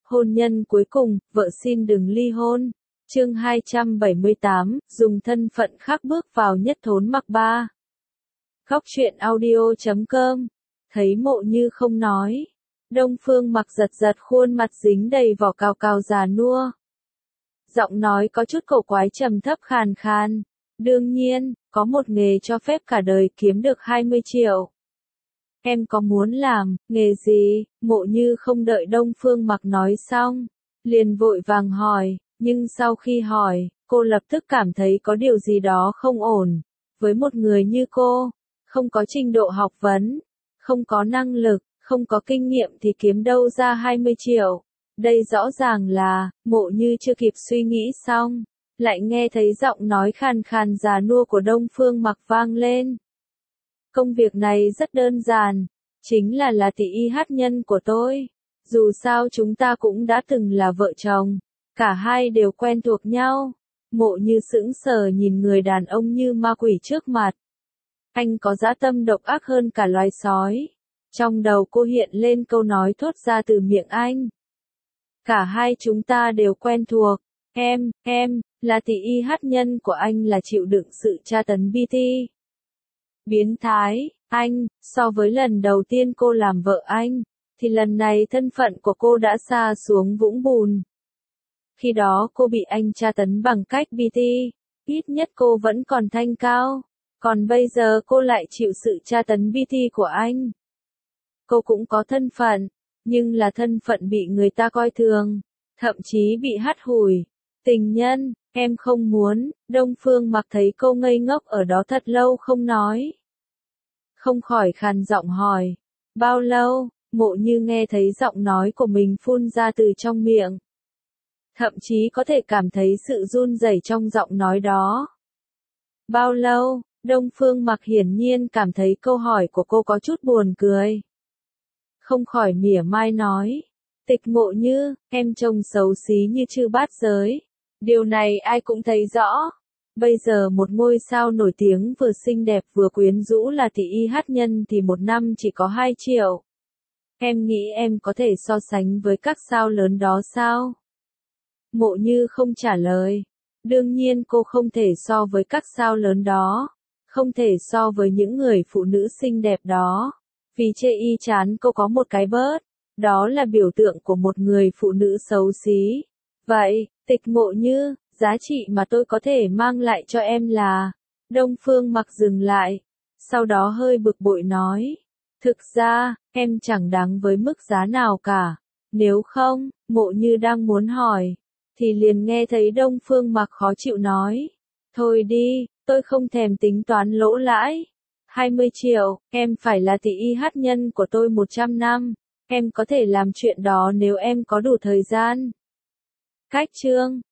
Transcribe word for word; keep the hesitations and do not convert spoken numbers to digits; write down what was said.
Hôn nhân cuối cùng, vợ xin đừng ly hôn. Chương hai trăm bảy mươi tám, dùng thân phận khác bước vào nhất thốn mặc ba. Góc truyện audio chấm com. Thấy Mộ Như không nói. Đông Phương Mặc giật giật khuôn mặt dính đầy vỏ cào cào già nua. Giọng nói có chút cổ quái trầm thấp khàn khàn. Đương nhiên, có một nghề cho phép cả đời kiếm được hai mươi triệu. Em có muốn làm, nghề gì? Mộ Như không đợi Đông Phương Mặc nói xong. Liền vội vàng hỏi, nhưng sau khi hỏi, cô lập tức cảm thấy có điều gì đó không ổn. Với một người như cô, không có trình độ học vấn, không có năng lực, không có kinh nghiệm thì kiếm đâu ra hai mươi triệu. Đây rõ ràng là, Mộ Như chưa kịp suy nghĩ xong, lại nghe thấy giọng nói khàn khàn già nua của Đông Phương Mặc vang lên. Công việc này rất đơn giản, chính là là tỷ y hát nhân của tôi. Dù sao chúng ta cũng đã từng là vợ chồng, cả hai đều quen thuộc nhau. Mộ Như sững sờ nhìn người đàn ông như ma quỷ trước mặt. Anh có dã tâm độc ác hơn cả loài sói. Trong đầu cô hiện lên câu nói thốt ra từ miệng anh. Cả hai chúng ta đều quen thuộc. Em, em, là tỷ y hát nhân của anh là chịu đựng sự tra tấn bê tê. Biến thái, anh, so với lần đầu tiên cô làm vợ anh, thì lần này thân phận của cô đã sa xuống vũng bùn. Khi đó cô bị anh tra tấn bằng cách bê tê, ít nhất cô vẫn còn thanh cao, còn bây giờ cô lại chịu sự tra tấn bê tê của anh. Cô cũng có thân phận, nhưng là thân phận bị người ta coi thường, thậm chí bị hắt hủi. Tình nhân, em không muốn. Đông Phương Mặc thấy cô ngây ngốc ở đó thật lâu không nói. Không khỏi khàn giọng hỏi. Bao lâu? Mộ Như nghe thấy giọng nói của mình phun ra từ trong miệng. Thậm chí có thể cảm thấy sự run rẩy trong giọng nói đó. Bao lâu? Đông Phương Mặc hiển nhiên cảm thấy câu hỏi của cô có chút buồn cười. Không khỏi mỉa mai nói. Tịch Mộ Như, em trông xấu xí như trư bát giới. Điều này ai cũng thấy rõ. Bây giờ một ngôi sao nổi tiếng vừa xinh đẹp vừa quyến rũ là tỷ y hát nhân thì một năm chỉ có hai triệu. Em nghĩ em có thể so sánh với các sao lớn đó sao? Mộ Như không trả lời. Đương nhiên cô không thể so với các sao lớn đó. Không thể so với những người phụ nữ xinh đẹp đó. Vì chê y chán cô có một cái bớt. Đó là biểu tượng của một người phụ nữ xấu xí. Vậy, Tịch Mộ Như, giá trị mà tôi có thể mang lại cho em là... Đông Phương Mặc dừng lại. Sau đó hơi bực bội nói. Thực ra, em chẳng đáng với mức giá nào cả. Nếu không, Mộ Như đang muốn hỏi. Thì liền nghe thấy Đông Phương Mặc khó chịu nói. Thôi đi, tôi không thèm tính toán lỗ lãi. hai mươi triệu, em phải là tỷ y hát nhân của tôi một trăm năm. Em có thể làm chuyện đó nếu em có đủ thời gian. Cách chương